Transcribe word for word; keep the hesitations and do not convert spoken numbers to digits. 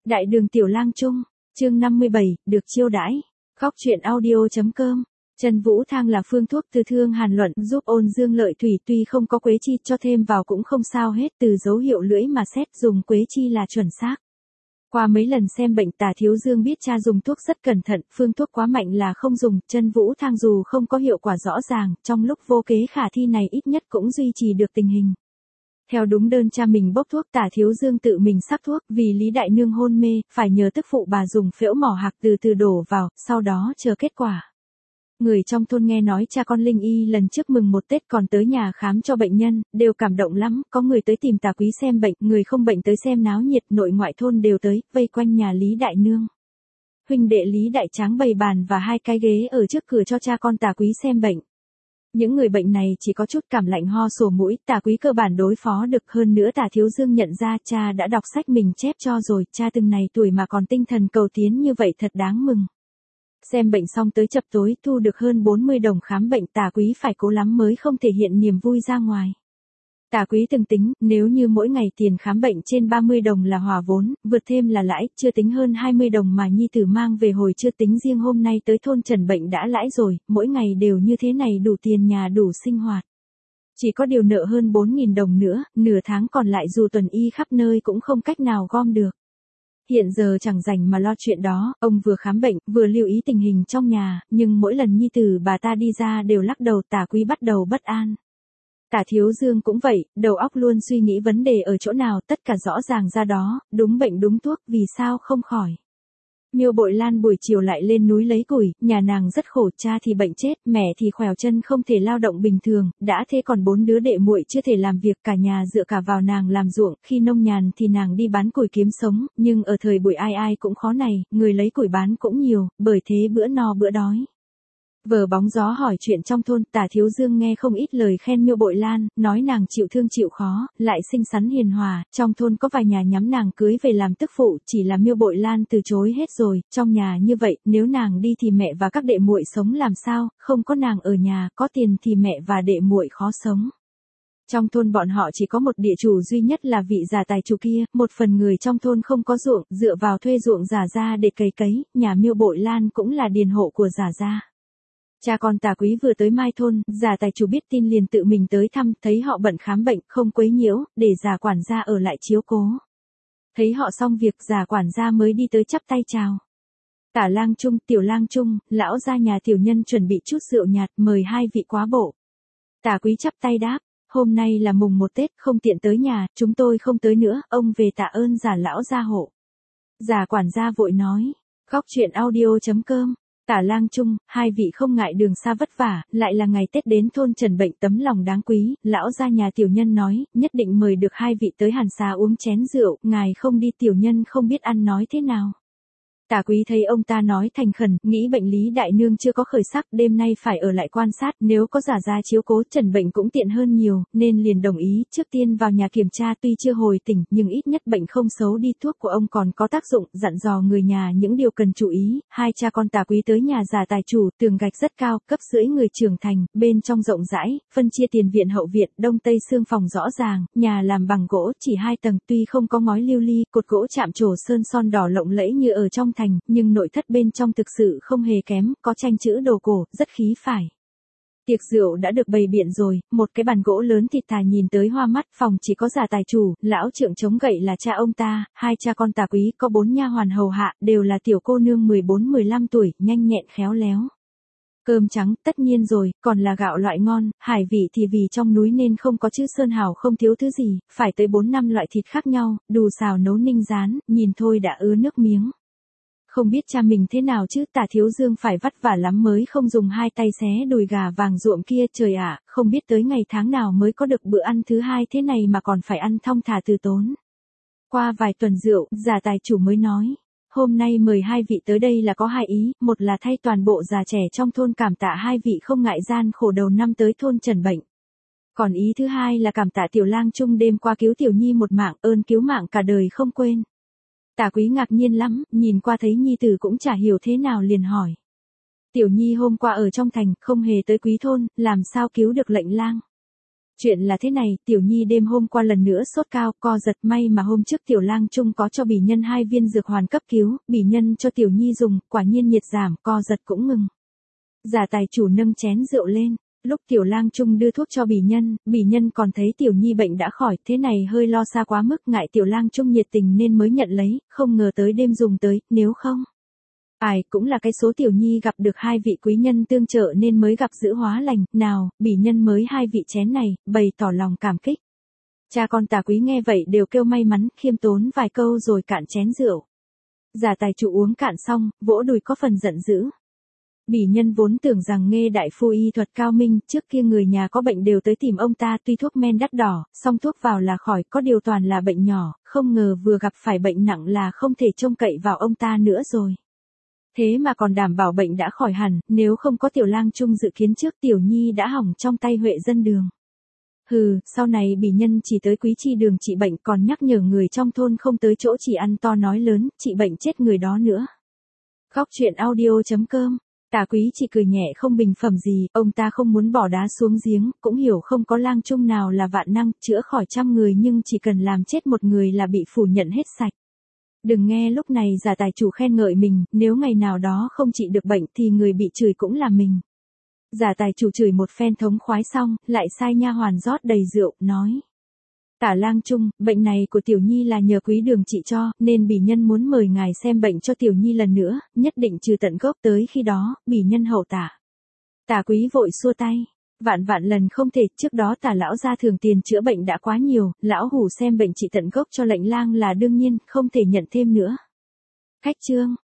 Đại đường Tiểu Lang Trung, chương năm mươi bảy, được chiêu đãi. Góc truyện audio chấm com. Trần Vũ Thang là phương thuốc từ thương hàn luận giúp ôn dương lợi thủy, tuy không có quế chi cho thêm vào cũng không sao hết, từ dấu hiệu lưỡi mà xét dùng quế chi là chuẩn xác. Qua mấy lần xem bệnh Tả Thiếu Dương biết cha dùng thuốc rất cẩn thận, phương thuốc quá mạnh là không dùng. Trần Vũ Thang dù không có hiệu quả rõ ràng, trong lúc vô kế khả thi này ít nhất cũng duy trì được tình hình. Theo đúng đơn cha mình bốc thuốc, Tả Thiếu Dương tự mình sắc thuốc, vì Lý Đại Nương hôn mê, phải nhờ tức phụ bà dùng phễu mỏ hạc từ từ đổ vào, sau đó chờ kết quả. Người trong thôn nghe nói cha con Linh Y lần trước mừng một Tết còn tới nhà khám cho bệnh nhân, đều cảm động lắm, có người tới tìm Tả Quý xem bệnh, người không bệnh tới xem náo nhiệt, nội ngoại thôn đều tới, vây quanh nhà Lý Đại Nương. Huynh đệ Lý Đại Tráng bày bàn và hai cái ghế ở trước cửa cho cha con Tả Quý xem bệnh. Những người bệnh này chỉ có chút cảm lạnh ho sổ mũi, Tả Quý cơ bản đối phó được, hơn nữa Tả Thiếu Dương nhận ra cha đã đọc sách mình chép cho rồi, cha từng này tuổi mà còn tinh thần cầu tiến như vậy thật đáng mừng. Xem bệnh xong tới chập tối thu được hơn bốn mươi đồng khám bệnh, Tả Quý phải cố lắm mới không thể hiện niềm vui ra ngoài. Tả Quý từng tính, nếu như mỗi ngày tiền khám bệnh trên ba mươi đồng là hòa vốn, vượt thêm là lãi, chưa tính hơn hai mươi đồng mà nhi tử mang về hồi chưa tính riêng hôm nay tới thôn trần bệnh đã lãi rồi, mỗi ngày đều như thế này đủ tiền nhà đủ sinh hoạt. Chỉ có điều nợ hơn bốn nghìn đồng nữa, nửa tháng còn lại dù tuần y khắp nơi cũng không cách nào gom được. Hiện giờ chẳng rảnh mà lo chuyện đó, ông vừa khám bệnh, vừa lưu ý tình hình trong nhà, nhưng mỗi lần nhi tử bà ta đi ra đều lắc đầu. Tả Quý bắt đầu bất an. Tả Thiếu Dương cũng vậy, đầu óc luôn suy nghĩ vấn đề ở chỗ nào, tất cả rõ ràng ra đó, đúng bệnh đúng thuốc, vì sao không khỏi. Miêu Bội Lan buổi chiều lại lên núi lấy củi, nhà nàng rất khổ, cha thì bệnh chết, mẹ thì khỏeo chân không thể lao động bình thường, đã thế còn bốn đứa đệ muội chưa thể làm việc, cả nhà dựa cả vào nàng làm ruộng, khi nông nhàn thì nàng đi bán củi kiếm sống, nhưng ở thời buổi ai ai cũng khó này, người lấy củi bán cũng nhiều, bởi thế bữa no bữa đói. Vờ bóng gió hỏi chuyện trong thôn, Tả Thiếu Dương nghe không ít lời khen Miêu Bội Lan, nói nàng chịu thương chịu khó, lại xinh xắn hiền hòa, trong thôn có vài nhà nhắm nàng cưới về làm tức phụ, chỉ là Miêu Bội Lan từ chối hết rồi, trong nhà như vậy, nếu nàng đi thì mẹ và các đệ muội sống làm sao, không có nàng ở nhà, có tiền thì mẹ và đệ muội khó sống. Trong thôn bọn họ chỉ có một địa chủ duy nhất là vị già tài chủ kia, một phần người trong thôn không có ruộng, dựa vào thuê ruộng giả ra để cày cấy, nhà Miêu Bội Lan cũng là điền hộ của giả ra. Cha con Tả Quý vừa tới Mai thôn, già tài chủ biết tin liền tự mình tới thăm, thấy họ bận khám bệnh, không quấy nhiễu, để già quản gia ở lại chiếu cố. Thấy họ xong việc, già quản gia mới đi tới chắp tay chào. Tả Lang Trung, Tiểu Lang Trung, lão gia nhà tiểu nhân chuẩn bị chút rượu nhạt, mời hai vị quá bộ. Tả Quý chắp tay đáp, hôm nay là mùng một Tết, không tiện tới nhà, chúng tôi không tới nữa, ông về tạ ơn già lão gia hộ. Già quản gia vội nói, góc truyện audio chấm com. Tả Lang Trung, hai vị không ngại đường xa vất vả, lại là ngày Tết đến thôn trần bệnh, tấm lòng đáng quý, lão gia nhà tiểu nhân nói, nhất định mời được hai vị tới Hàn Xá uống chén rượu, ngài không đi tiểu nhân không biết ăn nói thế nào. Tả Quý thấy ông ta nói thành khẩn, nghĩ bệnh Lý Đại Nương chưa có khởi sắc, đêm nay phải ở lại quan sát, nếu có giả ra chiếu cố trần bệnh cũng tiện hơn nhiều, nên liền đồng ý, trước tiên vào nhà kiểm tra, tuy chưa hồi tỉnh, nhưng ít nhất bệnh không xấu đi, thuốc của ông còn có tác dụng, dặn dò người nhà những điều cần chú ý. Hai cha con Tả Quý tới nhà già tài chủ, tường gạch rất cao, cấp rưỡi người trưởng thành, bên trong rộng rãi, phân chia tiền viện hậu viện, đông tây xương phòng rõ ràng, nhà làm bằng gỗ, chỉ hai tầng, tuy không có ngói lưu ly, cột gỗ chạm trổ sơn son đỏ lộng lẫy như ở trong thành, nhưng nội thất bên trong thực sự không hề kém, có tranh chữ đồ cổ, rất khí phải. Tiệc rượu đã được bày biện rồi, một cái bàn gỗ lớn thịt thà nhìn tới hoa mắt, phòng chỉ có già tài chủ, lão trượng chống gậy là cha ông ta, hai cha con Tả Quý có bốn nha hoàn hầu hạ, đều là tiểu cô nương mười bốn mười lăm tuổi, nhanh nhẹn khéo léo. Cơm trắng, tất nhiên rồi, còn là gạo loại ngon, hải vị thì vì trong núi nên không có chữ sơn hào không thiếu thứ gì, phải tới bốn năm loại thịt khác nhau, đù xào nấu ninh rán, nhìn thôi đã ứa nước miếng. Không biết cha mình thế nào chứ, Tả Thiếu Dương phải vất vả lắm mới không dùng hai tay xé đùi gà vàng ruộm kia, trời ạ, không biết tới ngày tháng nào mới có được bữa ăn thứ hai thế này mà còn phải ăn thong thả từ tốn. Qua vài tuần rượu, già tài chủ mới nói, hôm nay mời hai vị tới đây là có hai ý, một là thay toàn bộ già trẻ trong thôn cảm tạ hai vị không ngại gian khổ đầu năm tới thôn trần bệnh. Còn ý thứ hai là cảm tạ Tiểu Lang Trung đêm qua cứu Tiểu Nhi một mạng, ơn cứu mạng cả đời không quên. Tả Quý ngạc nhiên lắm, nhìn qua thấy nhi tử cũng chả hiểu thế nào liền hỏi. Tiểu Nhi hôm qua ở trong thành, không hề tới Quý thôn, làm sao cứu được lệnh lang. Chuyện là thế này, Tiểu Nhi đêm hôm qua lần nữa sốt cao, co giật, may mà hôm trước Tiểu Lang Trung có cho bỉ nhân hai viên dược hoàn cấp cứu, bỉ nhân cho Tiểu Nhi dùng, quả nhiên nhiệt giảm, co giật cũng ngừng. Giả tài chủ nâng chén rượu lên, lúc Tiểu Lang Trung đưa thuốc cho bỉ nhân, bỉ nhân còn thấy Tiểu Nhi bệnh đã khỏi, thế này hơi lo xa quá mức, ngại Tiểu Lang Trung nhiệt tình nên mới nhận lấy, không ngờ tới đêm dùng tới, nếu không. Ai cũng là cái số Tiểu Nhi gặp được hai vị quý nhân tương trợ nên mới gặp giữ hóa lành, nào, bỉ nhân mới hai vị chén này, bày tỏ lòng cảm kích. Cha con Tả Quý nghe vậy đều kêu may mắn, khiêm tốn vài câu rồi cạn chén rượu. Giả tài chủ uống cạn xong, vỗ đùi có phần giận dữ. Bỉ nhân vốn tưởng rằng Nghê đại phu y thuật cao minh, trước kia người nhà có bệnh đều tới tìm ông ta, tuy thuốc men đắt đỏ, xong thuốc vào là khỏi, có điều toàn là bệnh nhỏ, không ngờ vừa gặp phải bệnh nặng là không thể trông cậy vào ông ta nữa rồi. Thế mà còn đảm bảo bệnh đã khỏi hẳn, nếu không có Tiểu Lang Trung dự kiến trước Tiểu Nhi đã hỏng trong tay Huệ dân đường. Hừ, sau này bỉ nhân chỉ tới Quý Chi đường trị bệnh, còn nhắc nhở người trong thôn không tới chỗ chỉ ăn to nói lớn, trị bệnh chết người đó nữa. Khóc chuyện audio chấm com. Tả Quý chỉ cười nhẹ không bình phẩm gì, ông ta không muốn bỏ đá xuống giếng, cũng hiểu không có Lang Trung nào là vạn năng, chữa khỏi trăm người nhưng chỉ cần làm chết một người là bị phủ nhận hết sạch. Đừng nghe lúc này giả tài chủ khen ngợi mình, nếu ngày nào đó không trị được bệnh thì người bị chửi cũng là mình. Giả tài chủ chửi một phen thống khoái xong, lại sai nha hoàn rót đầy rượu, nói. Tả Lang Trung, bệnh này của Tiểu Nhi là nhờ Quý đường trị cho, nên bỉ nhân muốn mời ngài xem bệnh cho Tiểu Nhi lần nữa, nhất định trừ tận gốc, tới khi đó, bỉ nhân hậu tả. Tả Quý vội xua tay. Vạn vạn lần không thể, trước đó Tả lão gia thường tiền chữa bệnh đã quá nhiều, lão hủ xem bệnh trị tận gốc cho lệnh lang là đương nhiên, không thể nhận thêm nữa. Khách trương.